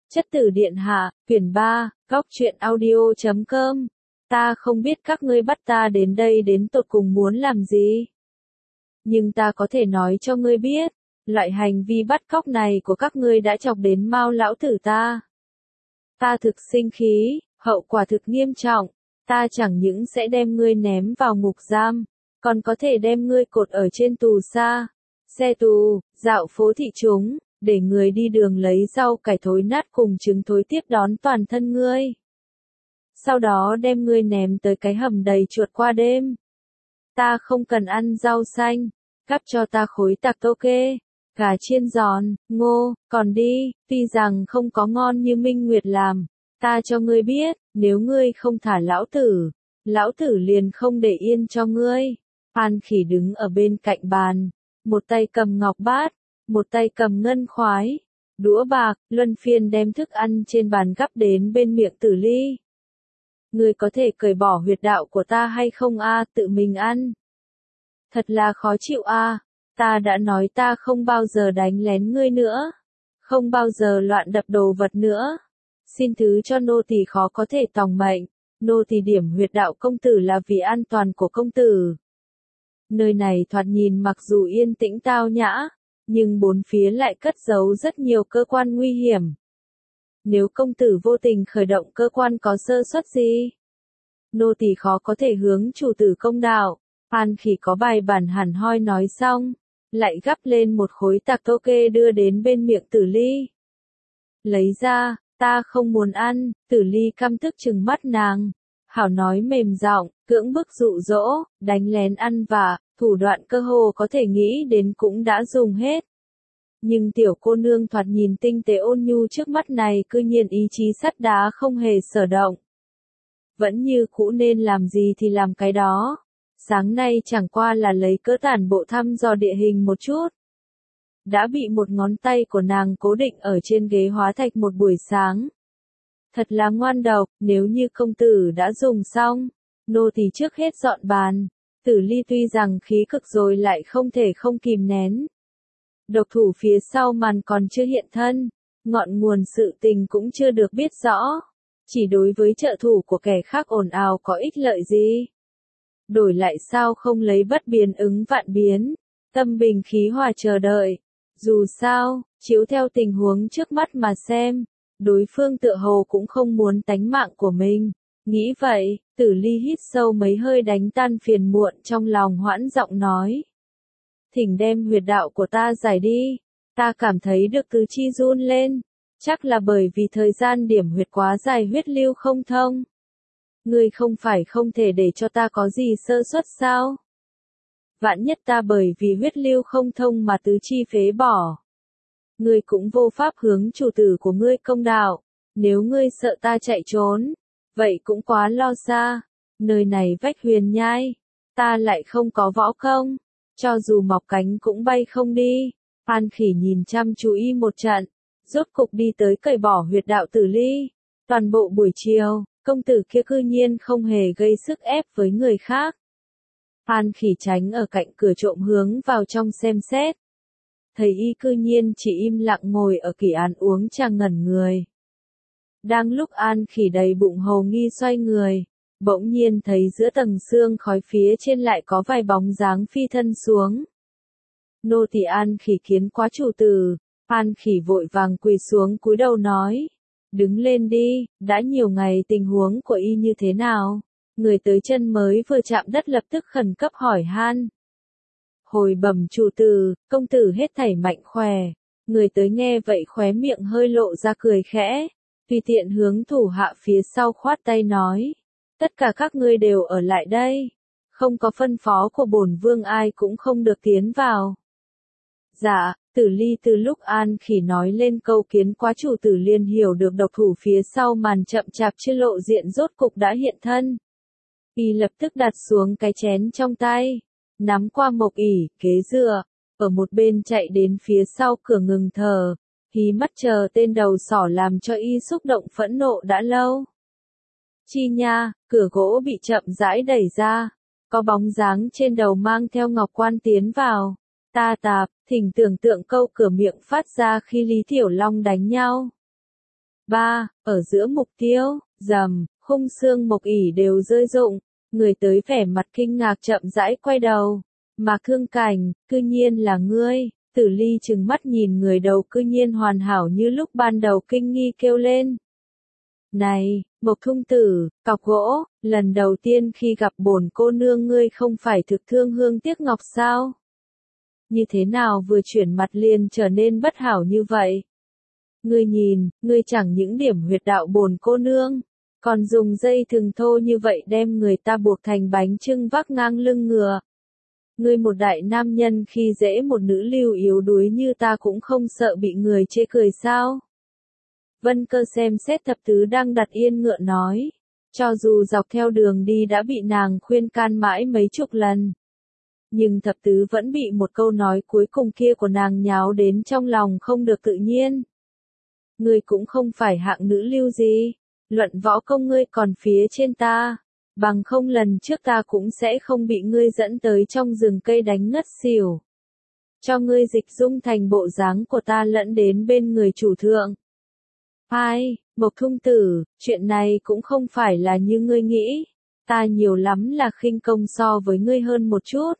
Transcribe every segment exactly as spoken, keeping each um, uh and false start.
Chất tử điện hạ, quyển ba, góc truyện audio chấm com. Ta không biết các ngươi bắt ta đến đây đến tột cùng muốn làm gì. Nhưng ta có thể nói cho ngươi biết, loại hành vi bắt cóc này của các ngươi đã chọc đến Mao lão tử ta. Ta thực sinh khí, hậu quả thực nghiêm trọng, ta chẳng những sẽ đem ngươi ném vào ngục giam, còn có thể đem ngươi cột ở trên tù xa, xe tù, dạo phố thị chúng, để người đi đường lấy rau cải thối nát cùng trứng thối tiếp đón toàn thân ngươi. Sau đó đem ngươi ném tới cái hầm đầy chuột qua đêm. Ta không cần ăn rau xanh, cắt cho ta khối tạc tô kê, gà chiên giòn, ngô, còn đi, tuy rằng không có ngon như Minh Nguyệt làm, ta cho ngươi biết, nếu ngươi không thả lão tử, lão tử liền không để yên cho ngươi. An Khỉ đứng ở bên cạnh bàn, một tay cầm ngọc bát, một tay cầm ngân khoái, đũa bạc, luân phiên đem thức ăn trên bàn gắp đến bên miệng Tử Ly. Ngươi có thể cởi bỏ huyệt đạo của ta hay không a, tự mình ăn. Thật là khó chịu a, ta đã nói ta không bao giờ đánh lén ngươi nữa, không bao giờ loạn đập đồ vật nữa. Xin thứ cho nô tỳ khó có thể tòng mệnh, nô tỳ điểm huyệt đạo công tử là vì an toàn của công tử. Nơi này thoạt nhìn mặc dù yên tĩnh tao nhã, nhưng bốn phía lại cất giấu rất nhiều cơ quan nguy hiểm. Nếu công tử vô tình khởi động cơ quan có sơ suất gì, nô tỳ khó có thể hướng chủ tử công đạo. An Khỉ có bài bản hẳn hoi nói xong, lại gắp lên một khối tạc tô kê đưa đến bên miệng Tử Ly. Lấy ra, ta không muốn ăn. Tử Ly căm tức trừng mắt nàng, hảo nói mềm giọng, cưỡng bức dụ dỗ, đánh lén ăn vạ, thủ đoạn cơ hồ có thể nghĩ đến cũng đã dùng hết. Nhưng tiểu cô nương thoạt nhìn tinh tế ôn nhu trước mắt này cư nhiên ý chí sắt đá không hề sở động. Vẫn như cũ nên làm gì thì làm cái đó. Sáng nay chẳng qua là lấy cỡ tản bộ thăm dò địa hình một chút. Đã bị một ngón tay của nàng cố định ở trên ghế hóa thạch một buổi sáng. Thật là ngoan độc, nếu như công tử đã dùng xong, nô tỳ trước hết dọn bàn. Tử Ly tuy rằng khí cực rồi lại không thể không kìm nén. Độc thủ phía sau màn còn chưa hiện thân, ngọn nguồn sự tình cũng chưa được biết rõ. Chỉ đối với trợ thủ của kẻ khác ồn ào có ích lợi gì? Đổi lại sao không lấy bất biến ứng vạn biến, tâm bình khí hòa chờ đợi. Dù sao, chiếu theo tình huống trước mắt mà xem, đối phương tựa hồ cũng không muốn tánh mạng của mình. Nghĩ vậy, Tử Ly hít sâu mấy hơi đánh tan phiền muộn trong lòng, hoãn giọng nói. Thỉnh đem huyệt đạo của ta giải đi, ta cảm thấy được tứ chi run lên, chắc là bởi vì thời gian điểm huyệt quá dài huyết lưu không thông. Ngươi không phải không thể để cho ta có gì sơ suất sao? Vạn nhất ta bởi vì huyết lưu không thông mà tứ chi phế bỏ. Ngươi cũng vô pháp hướng chủ tử của ngươi công đạo, nếu ngươi sợ ta chạy trốn, vậy cũng quá lo xa. Nơi này vách huyền nhai, ta lại không có võ công, cho dù mọc cánh cũng bay không đi. An Khỉ nhìn chăm chú y một trận, rốt cục đi tới cởi bỏ huyệt đạo Tử Ly. Toàn bộ buổi chiều, công tử kia cư nhiên không hề gây sức ép với người khác. An Khỉ tránh ở cạnh cửa trộm hướng vào trong xem xét. Thấy y cư nhiên chỉ im lặng ngồi ở kỳ án uống trà ngẩn người. Đang lúc An Khỉ đầy bụng hồ nghi xoay người, bỗng nhiên thấy giữa tầng xương khói phía trên lại có vài bóng dáng phi thân xuống. Nô tỳ An Khỉ kiến quá chủ tử. An Khỉ vội vàng quỳ xuống cúi đầu nói. Đứng lên đi, đã nhiều ngày tình huống của y như thế nào? Người tới chân mới vừa chạm đất lập tức khẩn cấp hỏi han. Hồi bẩm chủ tử, công tử hết thảy mạnh khỏe. Người tới nghe vậy khóe miệng hơi lộ ra cười khẽ, tùy tiện hướng thủ hạ phía sau khoát tay nói. Tất cả các ngươi đều ở lại đây. Không có phân phó của bổn vương ai cũng không được tiến vào. Dạ. Tử Ly từ lúc An Khỉ nói lên câu kiến quá chủ tử liền hiểu được độc thủ phía sau màn chậm chạp chưa lộ diện rốt cục đã hiện thân. Y lập tức đặt xuống cái chén trong tay, nắm qua mộc ỷ, ghế dựa, ở một bên chạy đến phía sau cửa ngừng thở, hí mắt chờ tên đầu sỏ làm cho y xúc động phẫn nộ đã lâu. Chi nha, cửa gỗ bị chậm rãi đẩy ra, có bóng dáng trên đầu mang theo ngọc quan tiến vào. Ta tạp, thỉnh tưởng tượng câu cửa miệng phát ra khi Lý Tiểu Long đánh nhau. ba. Ở giữa mục tiêu, rầm, khung xương mộc ỉ đều rơi rụng, người tới vẻ mặt kinh ngạc chậm rãi quay đầu. Mà Thương Cảnh, cư nhiên là ngươi. Tử Ly trừng mắt nhìn người đầu cư nhiên hoàn hảo như lúc ban đầu kinh nghi kêu lên. Này, Mộc Thung Tử, cọc gỗ, lần đầu tiên khi gặp bổn cô nương ngươi không phải thực thương hương tiếc ngọc sao? Như thế nào vừa chuyển mặt liền trở nên bất hảo như vậy? Ngươi nhìn, ngươi chẳng những điểm huyệt đạo bổn cô nương, còn dùng dây thừng thô như vậy đem người ta buộc thành bánh chưng vác ngang lưng ngựa. Ngươi một đại nam nhân khi dễ một nữ lưu yếu đuối như ta cũng không sợ bị người chê cười sao? Vân Cơ xem xét thập tứ đang đặt yên ngựa nói. Cho dù dọc theo đường đi đã bị nàng khuyên can mãi mấy chục lần. Nhưng thập tứ vẫn bị một câu nói cuối cùng kia của nàng nháo đến trong lòng không được tự nhiên. Ngươi cũng không phải hạng nữ lưu gì. Luận võ công ngươi còn phía trên ta. Bằng không lần trước ta cũng sẽ không bị ngươi dẫn tới trong rừng cây đánh ngất xỉu. Cho ngươi dịch dung thành bộ dáng của ta lẫn đến bên người chủ thượng. Ai, Mộc Thung Tử, chuyện này cũng không phải là như ngươi nghĩ. Ta nhiều lắm là khinh công so với ngươi hơn một chút.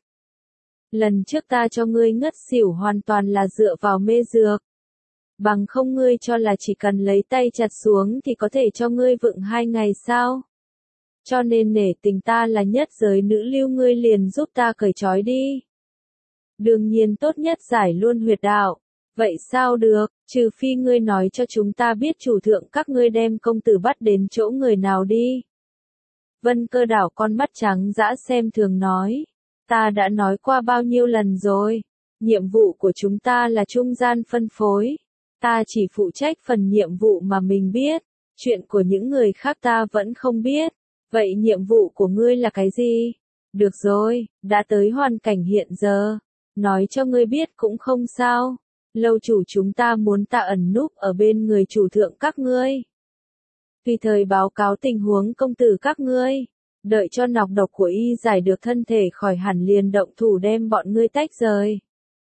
Lần trước ta cho ngươi ngất xỉu hoàn toàn là dựa vào mê dược. Bằng không ngươi cho là chỉ cần lấy tay chặt xuống thì có thể cho ngươi vựng hai ngày sao? Cho nên nể tình ta là nhất giới nữ lưu ngươi liền giúp ta cởi trói đi. Đương nhiên tốt nhất giải luôn huyệt đạo. Vậy sao được, trừ phi ngươi nói cho chúng ta biết chủ thượng các ngươi đem công tử bắt đến chỗ người nào đi. Vân Cơ đảo con mắt trắng dã xem thường nói. Ta đã nói qua bao nhiêu lần rồi. Nhiệm vụ của chúng ta là trung gian phân phối. Ta chỉ phụ trách phần nhiệm vụ mà mình biết. Chuyện của những người khác ta vẫn không biết. Vậy nhiệm vụ của ngươi là cái gì? Được rồi, đã tới hoàn cảnh hiện giờ. Nói cho ngươi biết cũng không sao. Lâu chủ chúng ta muốn ta ẩn núp ở bên người chủ thượng các ngươi. Tùy thời báo cáo tình huống công tử các ngươi. Đợi cho nọc độc của y giải được thân thể khỏi hẳn liền động thủ đem bọn ngươi tách rời.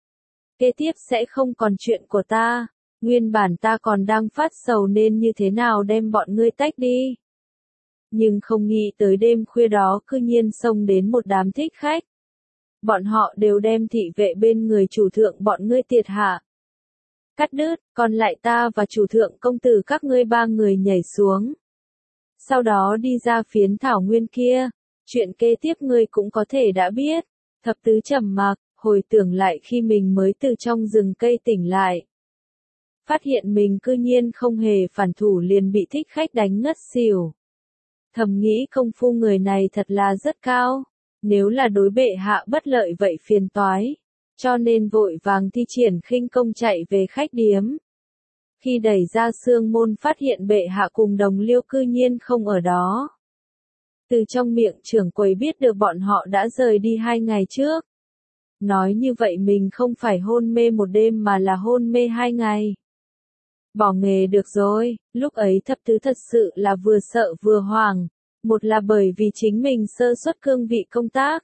Kế tiếp sẽ không còn chuyện của ta. Nguyên bản ta còn đang phát sầu nên như thế nào đem bọn ngươi tách đi. Nhưng không nghĩ tới đêm khuya đó cư nhiên xông đến một đám thích khách. Bọn họ đều đem thị vệ bên người chủ thượng bọn ngươi tiệt hạ. Cắt đứt, còn lại ta và chủ thượng công tử các ngươi ba người nhảy xuống. Sau đó đi ra phiến thảo nguyên kia. Chuyện kế tiếp ngươi cũng có thể đã biết. Thập tứ trầm mặc, hồi tưởng lại khi mình mới từ trong rừng cây tỉnh lại. Phát hiện mình cư nhiên không hề phản thủ liền bị thích khách đánh ngất xỉu. Thầm nghĩ công phu người này thật là rất cao. Nếu là đối bệ hạ bất lợi vậy phiền toái. Cho nên vội vàng thi triển khinh công chạy về khách điếm. Khi đẩy ra sương môn phát hiện bệ hạ cùng đồng liêu cư nhiên không ở đó. Từ trong miệng trưởng quầy biết được bọn họ đã rời đi hai ngày trước. Nói như vậy mình không phải hôn mê một đêm mà là hôn mê hai ngày. Bỏ nghề được rồi, lúc ấy thập tứ thật sự là vừa sợ vừa hoảng. Một là bởi vì chính mình sơ suất cương vị công tác.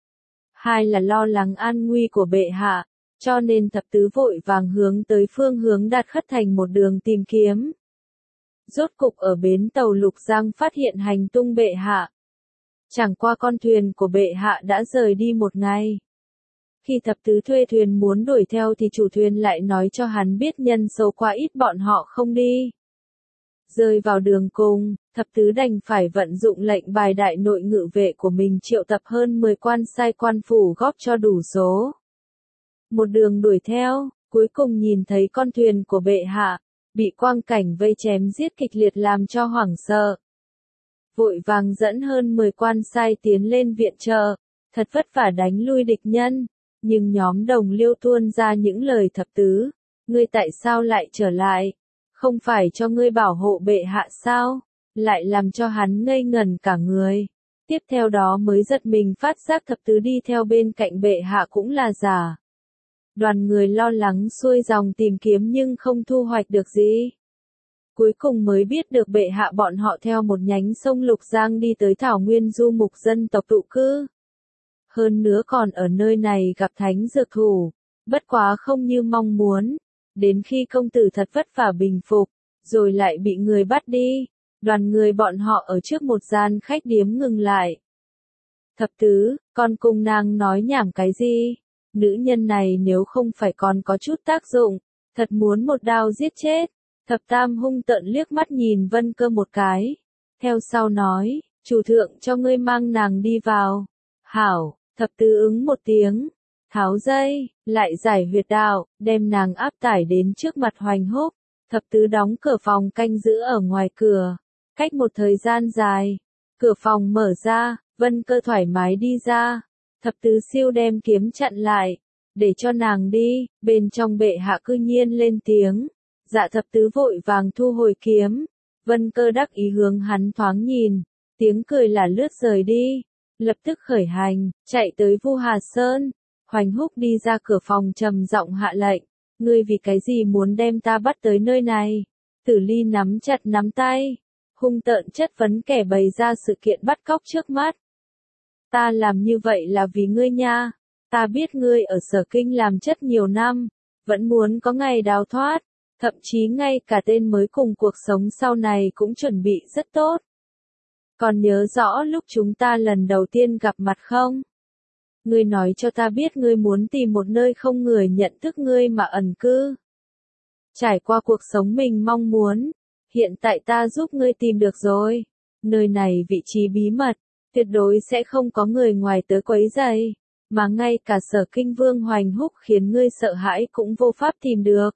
Hai là lo lắng an nguy của bệ hạ, cho nên thập tứ vội vàng hướng tới phương hướng Đạt Khất Thành một đường tìm kiếm. Rốt cục ở bến tàu Lục Giang phát hiện hành tung bệ hạ. Chẳng qua con thuyền của bệ hạ đã rời đi một ngày. Khi thập tứ thuê thuyền muốn đuổi theo thì chủ thuyền lại nói cho hắn biết nhân số quá ít bọn họ không đi. Rơi vào đường cùng, thập tứ đành phải vận dụng lệnh bài đại nội ngự vệ của mình triệu tập hơn mười quan sai quan phủ góp cho đủ số. Một đường đuổi theo, cuối cùng nhìn thấy con thuyền của bệ hạ, bị quang cảnh vây chém giết kịch liệt làm cho hoảng sợ. Vội vàng dẫn hơn mười quan sai tiến lên viện trợ, thật vất vả đánh lui địch nhân, nhưng nhóm đồng liêu tuôn ra những lời thập tứ, ngươi tại sao lại trở lại? Không phải cho ngươi bảo hộ bệ hạ sao? Lại làm cho hắn ngây ngẩn cả người. Tiếp theo đó mới giật mình phát giác thập tứ đi theo bên cạnh bệ hạ cũng là giả. Đoàn người lo lắng xuôi dòng tìm kiếm nhưng không thu hoạch được gì. Cuối cùng mới biết được bệ hạ bọn họ theo một nhánh sông Lục Giang đi tới thảo nguyên du mục dân tộc tụ cư. Hơn nữa còn ở nơi này gặp thánh dược thủ. Bất quá không như mong muốn. Đến khi công tử thật vất vả bình phục, rồi lại bị người bắt đi. Đoàn người bọn họ ở trước một gian khách điếm ngừng lại. Thập tứ, con cùng nàng nói nhảm cái gì? Nữ nhân này nếu không phải còn có chút tác dụng, thật muốn một đao giết chết. Thập tam hung tợn liếc mắt nhìn Vân Cơ một cái. Theo sau nói, chủ thượng cho ngươi mang nàng đi vào. Hảo, thập tứ ứng một tiếng. Tháo dây, lại giải huyệt đạo, đem nàng áp tải đến trước mặt Hoành Húc. Thập tứ đóng cửa phòng canh giữ ở ngoài cửa. Cách một thời gian dài, cửa phòng mở ra, Vân Cơ thoải mái đi ra. Thập tứ siêu đem kiếm chặn lại, để cho nàng đi, bên trong bệ hạ cư nhiên lên tiếng. Dạ thập tứ vội vàng thu hồi kiếm. Vân Cơ đắc ý hướng hắn thoáng nhìn, tiếng cười là lướt rời đi. Lập tức khởi hành, chạy tới Vu Hà Sơn. Hoành Húc đi ra cửa phòng trầm giọng hạ lệnh. Ngươi vì cái gì muốn đem ta bắt tới nơi này? Tử Ly nắm chặt nắm tay, hung tợn chất vấn kẻ bày ra sự kiện bắt cóc trước mắt. Ta làm như vậy là vì ngươi nha. Ta biết ngươi ở Sở Kinh làm chất nhiều năm, vẫn muốn có ngày đào thoát, thậm chí ngay cả tên mới cùng cuộc sống sau này cũng chuẩn bị rất tốt. Còn nhớ rõ lúc chúng ta lần đầu tiên gặp mặt không? Ngươi nói cho ta biết ngươi muốn tìm một nơi không người nhận thức ngươi mà ẩn cư. Trải qua cuộc sống mình mong muốn, hiện tại ta giúp ngươi tìm được rồi. Nơi này vị trí bí mật, tuyệt đối sẽ không có người ngoài tới quấy rầy, mà ngay cả Sở Kinh Vương Hoành Húc khiến ngươi sợ hãi cũng vô pháp tìm được.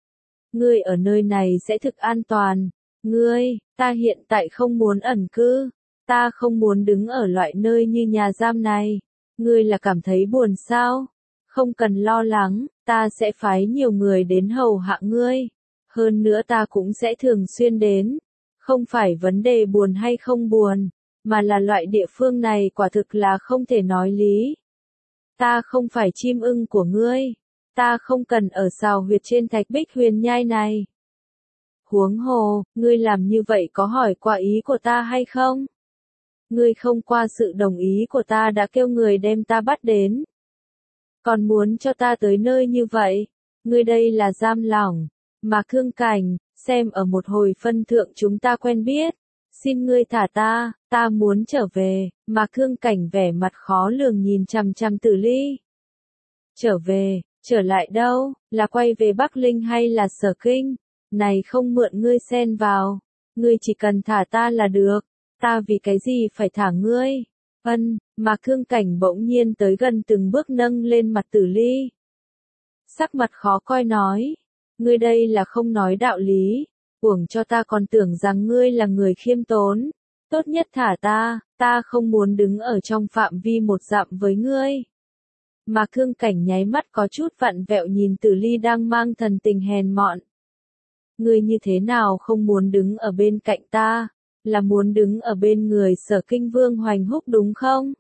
Ngươi ở nơi này sẽ thực an toàn. Ngươi, ta hiện tại không muốn ẩn cư, ta không muốn đứng ở loại nơi như nhà giam này. Ngươi là cảm thấy buồn sao? Không cần lo lắng, ta sẽ phái nhiều người đến hầu hạ ngươi. Hơn nữa ta cũng sẽ thường xuyên đến. Không phải vấn đề buồn hay không buồn, mà là loại địa phương này quả thực là không thể nói lý. Ta không phải chim ưng của ngươi. Ta không cần ở sào huyệt trên thạch bích huyền nhai này. Huống hồ, ngươi làm như vậy có hỏi qua ý của ta hay không? Ngươi không qua sự đồng ý của ta đã kêu người đem ta bắt đến. Còn muốn cho ta tới nơi như vậy, ngươi đây là giam lỏng. Mà Cương Cảnh, xem ở một hồi phân thượng chúng ta quen biết. Xin ngươi thả ta, ta muốn trở về. Mà Cương Cảnh vẻ mặt khó lường nhìn chằm chằm Tử Ly. Trở về, trở lại đâu, là quay về Bắc Linh hay là Sở Kinh? Này không mượn ngươi xen vào. Ngươi chỉ cần thả ta là được. Ta vì cái gì phải thả ngươi? Ân, mà Cương Cảnh bỗng nhiên tới gần từng bước nâng lên mặt Tử Ly. Sắc mặt khó coi nói. Ngươi đây là không nói đạo lý. Uổng cho ta còn tưởng rằng ngươi là người khiêm tốn. Tốt nhất thả ta, ta không muốn đứng ở trong phạm vi một dặm với ngươi. Mà Cương Cảnh nháy mắt có chút vặn vẹo nhìn Tử Ly đang mang thần tình hèn mọn. Ngươi như thế nào không muốn đứng ở bên cạnh ta? Là muốn đứng ở bên người Sở Kinh Vương Hoành Húc đúng không?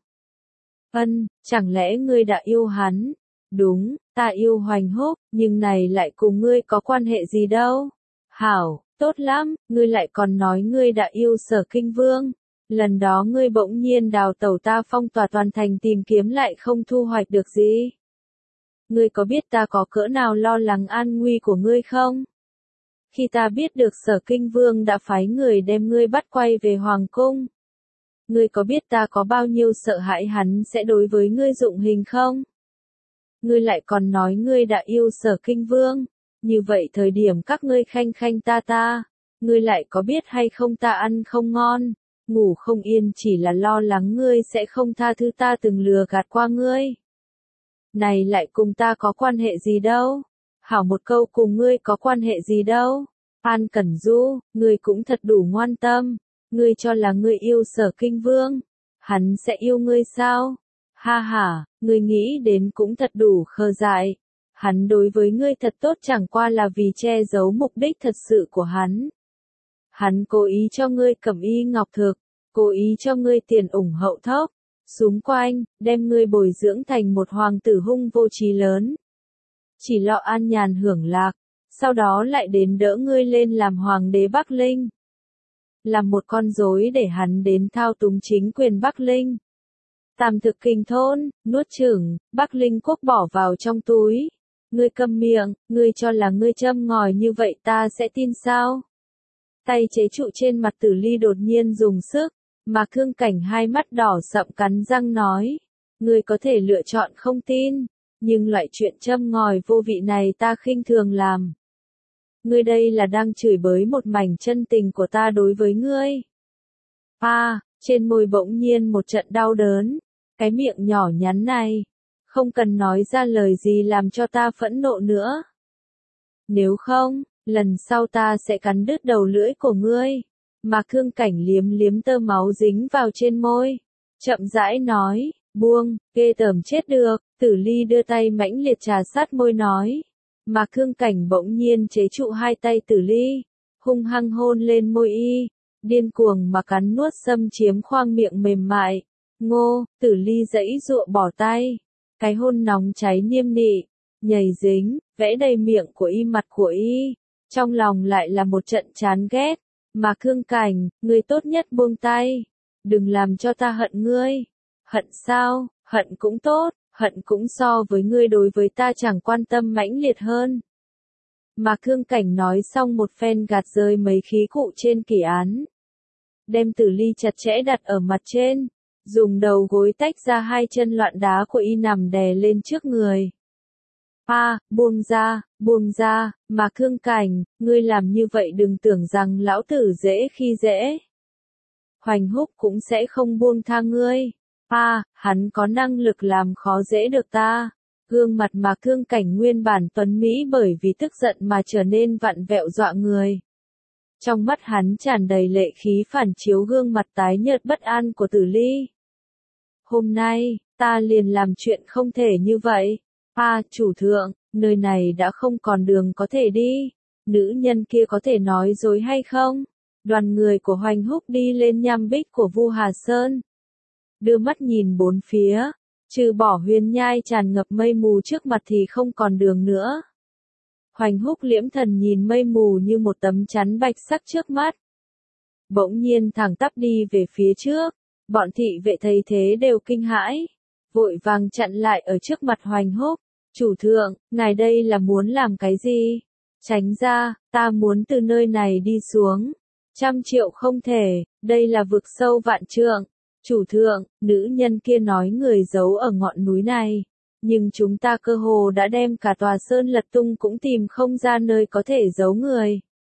Ân, chẳng lẽ ngươi đã yêu hắn? Đúng, ta yêu Hoành Húc, nhưng này lại cùng ngươi có quan hệ gì đâu? Hảo, tốt lắm, ngươi lại còn nói ngươi đã yêu Sở Kinh Vương. Lần đó ngươi bỗng nhiên đào tẩu ta phong tỏa toàn thành tìm kiếm lại không thu hoạch được gì. Ngươi có biết ta có cỡ nào lo lắng an nguy của ngươi không? Khi ta biết được Sở Kinh Vương đã phái người đem ngươi bắt quay về Hoàng Cung. Ngươi có biết ta có bao nhiêu sợ hãi hắn sẽ đối với ngươi dụng hình không? Ngươi lại còn nói ngươi đã yêu Sở Kinh Vương. Như vậy thời điểm các ngươi khanh khanh ta ta. Ngươi lại có biết hay không ta ăn không ngon, ngủ không yên chỉ là lo lắng ngươi sẽ không tha thứ ta từng lừa gạt qua ngươi. Này lại cùng ta có quan hệ gì đâu? Hảo một câu cùng ngươi có quan hệ gì đâu? An Cẩn Du, ngươi cũng thật đủ ngoan tâm. Ngươi cho là ngươi yêu Sở Kinh Vương. Hắn sẽ yêu ngươi sao? Ha ha, ngươi nghĩ đến cũng thật đủ khờ dại. Hắn đối với ngươi thật tốt chẳng qua là vì che giấu mục đích thật sự của hắn. Hắn cố ý cho ngươi cẩm y ngọc thực, cố ý cho ngươi tiền ủng hậu thốc, xung quanh, đem ngươi bồi dưỡng thành một hoàng tử hung vô trí lớn. Chỉ lo an nhàn hưởng lạc, sau đó lại đến đỡ ngươi lên làm hoàng đế Bắc Linh. Làm một con rối để hắn đến thao túng chính quyền Bắc Linh. Tam thực kinh thôn, nuốt chửng, Bắc Linh quốc bỏ vào trong túi. Ngươi câm miệng, ngươi cho là ngươi châm ngòi như vậy ta sẽ tin sao? Tay chế trụ trên mặt Tử Ly đột nhiên dùng sức, mà Khương Cảnh hai mắt đỏ sậm cắn răng nói, ngươi có thể lựa chọn không tin, nhưng loại chuyện châm ngòi vô vị này ta khinh thường làm. Ngươi đây là đang chửi bới một mảnh chân tình của ta đối với ngươi. À, trên môi bỗng nhiên một trận đau đớn, cái miệng nhỏ nhắn này, không cần nói ra lời gì làm cho ta phẫn nộ nữa. Nếu không, lần sau ta sẽ cắn đứt đầu lưỡi của ngươi. Mà Khương Cảnh liếm liếm tơ máu dính vào trên môi, chậm rãi nói, buông, ghê tởm chết được. Tử Ly đưa tay mãnh liệt trà sát môi nói, mà Khương Cảnh bỗng nhiên chế trụ hai tay Tử Ly, hung hăng hôn lên môi y, điên cuồng mà cắn nuốt xâm chiếm khoang miệng mềm mại. Ngô, Tử Ly giãy giụa bỏ tay, cái hôn nóng cháy niêm nị, nhầy dính, vẽ đầy miệng của y mặt của y, trong lòng lại là một trận chán ghét. Mà Khương Cảnh, ngươi tốt nhất buông tay, đừng làm cho ta hận ngươi. Hận sao, hận cũng tốt, hận cũng so với ngươi đối với ta chẳng quan tâm mãnh liệt hơn. Mà Khương Cảnh nói xong một phen gạt rơi mấy khí cụ trên kỷ án. Đem Tử Ly chặt chẽ đặt ở mặt trên, dùng đầu gối tách ra hai chân loạn đá của y nằm đè lên trước người. À, buông ra, buông ra, mà Khương Cảnh, ngươi làm như vậy đừng tưởng rằng lão tử dễ khi dễ. Hoành Húc cũng sẽ không buông tha ngươi. À, hắn có năng lực làm khó dễ được ta. Gương mặt mà Khương Cảnh nguyên bản tuấn mỹ bởi vì tức giận mà trở nên vặn vẹo dọa người. Trong mắt hắn tràn đầy lệ khí phản chiếu gương mặt tái nhợt bất an của Tử Ly. Hôm nay, ta liền làm chuyện không thể như vậy. À, chủ thượng, nơi này đã không còn đường có thể đi. Nữ nhân kia có thể nói dối hay không? Đoàn người của Hoành Húc đi lên nham bích của Vu Hà Sơn. Đưa mắt nhìn bốn phía, trừ bỏ huyền nhai tràn ngập mây mù trước mặt thì không còn đường nữa. Hoành Húc liễm thần nhìn mây mù như một tấm chắn bạch sắc trước mắt. Bỗng nhiên thẳng tắp đi về phía trước, bọn thị vệ thấy thế đều kinh hãi, vội vàng chặn lại ở trước mặt Hoành Húc. Chủ thượng, ngài đây là muốn làm cái gì? Tránh ra, ta muốn từ nơi này đi xuống. Trăm triệu không thể, đây là vực sâu vạn trượng. Chủ thượng, nữ nhân kia nói người giấu ở ngọn núi này. Nhưng chúng ta cơ hồ đã đem cả tòa sơn lật tung cũng tìm không ra nơi có thể giấu người.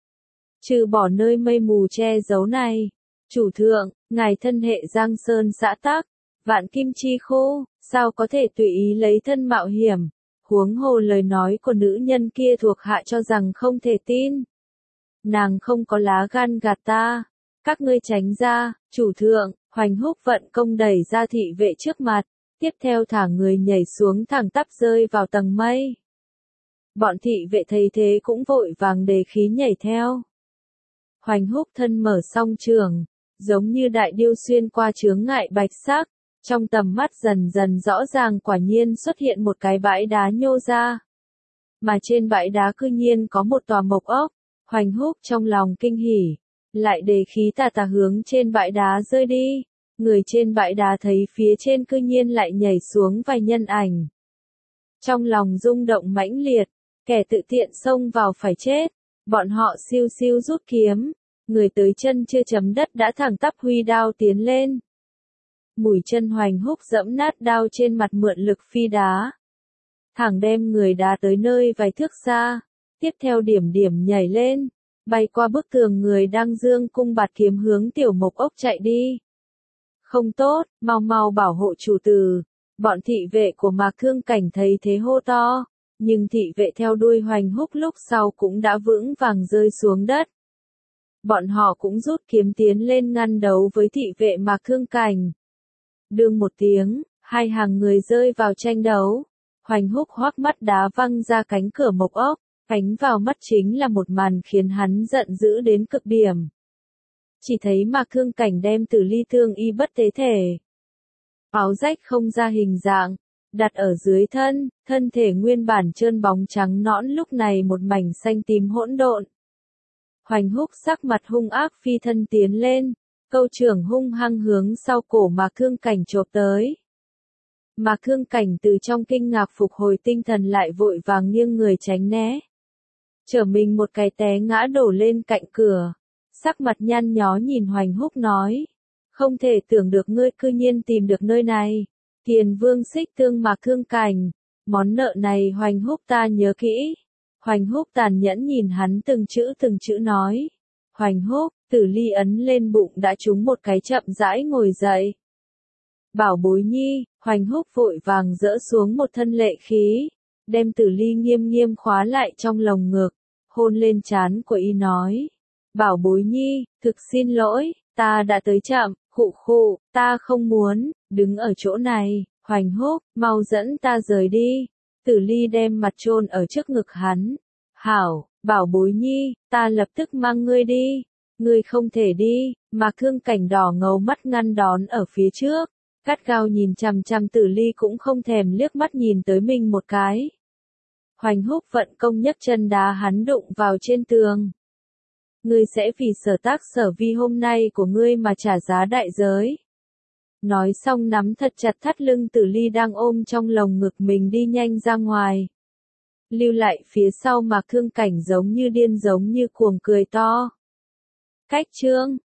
Trừ bỏ nơi mây mù che giấu này. Chủ thượng, ngài thân hệ Giang Sơn xã tắc, vạn kim chi khô, sao có thể tùy ý lấy thân mạo hiểm. Huống hồ lời nói của nữ nhân kia thuộc hạ cho rằng không thể tin. Nàng không có lá gan gạt ta. Các ngươi tránh ra, chủ thượng. Hoành Húc vận công đẩy ra thị vệ trước mặt, tiếp theo thả người nhảy xuống thẳng tắp rơi vào tầng mây. Bọn thị vệ thấy thế cũng vội vàng đề khí nhảy theo. Hoành Húc thân mở song trường, giống như đại điêu xuyên qua chướng ngại bạch sắc, trong tầm mắt dần dần rõ ràng quả nhiên xuất hiện một cái bãi đá nhô ra. Mà trên bãi đá cư nhiên có một tòa mộc ốc, Hoành Húc trong lòng kinh hỉ. Lại đề khí tà tà hướng trên bãi đá rơi đi. Người trên bãi đá thấy phía trên cư nhiên lại nhảy xuống vài nhân ảnh. Trong lòng rung động mãnh liệt, kẻ tự tiện xông vào phải chết. Bọn họ siêu siêu rút kiếm. Người tới chân chưa chấm đất đã thẳng tắp huy đao tiến lên. Mũi chân Hoành Húc dẫm nát đao trên mặt mượn lực phi đá. Thẳng đem người đá tới nơi vài thước xa. Tiếp theo điểm điểm nhảy lên. Bay qua bức tường người đang dương cung bạt kiếm hướng tiểu mộc ốc chạy đi. Không tốt, mau mau bảo hộ chủ tử. Bọn thị vệ của Mạc Khương Cảnh thấy thế hô to, nhưng thị vệ theo đuôi Hoành Húc lúc sau cũng đã vững vàng rơi xuống đất. Bọn họ cũng rút kiếm tiến lên ngăn đấu với thị vệ Mạc Khương Cảnh. Đương một tiếng, hai hàng người rơi vào tranh đấu. Hoành Húc hoắc mắt đá văng ra cánh cửa mộc ốc. Ánh vào mắt chính là một màn khiến hắn giận dữ đến cực điểm. Chỉ thấy Mạc Khương Cảnh đem Tử Ly thương y bất tế thể. Áo rách không ra hình dạng, đặt ở dưới thân, thân thể nguyên bản trơn bóng trắng nõn lúc này một mảnh xanh tím hỗn độn. Hoành Húc sắc mặt hung ác phi thân tiến lên, câu trưởng hung hăng hướng sau cổ Mạc Khương Cảnh chộp tới. Mạc Khương Cảnh từ trong kinh ngạc phục hồi tinh thần lại vội vàng nghiêng người tránh né. Trở mình một cái té ngã đổ lên cạnh cửa. sắc mặt nhăn nhó nhìn Hoành Húc nói. Không thể tưởng được ngươi cư nhiên tìm được nơi này. Tiền Vương xích tương Mạc Thương Cảnh. Món nợ này Hoành Húc ta nhớ kỹ. Hoành Húc tàn nhẫn nhìn hắn từng chữ từng chữ nói. Hoành Húc, Tử Ly ấn lên bụng đã trúng một cái chậm rãi ngồi dậy. Bảo bối nhi, Hoành Húc vội vàng dỡ xuống một thân lệ khí, đem Tử Ly nghiêm nghiêm khóa lại trong lồng ngực, hôn lên trán của y nói. Bảo bối nhi, thực xin lỗi, ta đã tới chậm, khụ khụ, ta không muốn, đứng ở chỗ này, Hoành Húc, mau dẫn ta rời đi. Tử Ly đem mặt chôn ở trước ngực hắn. Hảo, bảo bối nhi, ta lập tức mang ngươi đi. Ngươi không thể đi, mà Thương Cảnh đỏ ngầu mắt ngăn đón ở phía trước. Gắt gao nhìn chằm chằm Tử Ly cũng không thèm liếc mắt nhìn tới mình một cái. Hoành Húc vận công nhấc chân đá hắn đụng vào trên tường. Ngươi sẽ vì sở tác sở vi hôm nay của ngươi mà trả giá đại giới. Nói xong nắm thật chặt thắt lưng Tử Ly đang ôm trong lồng ngực mình đi nhanh ra ngoài. Lưu lại phía sau Mạc Thương Cảnh giống như điên giống như cuồng cười to. Cách chương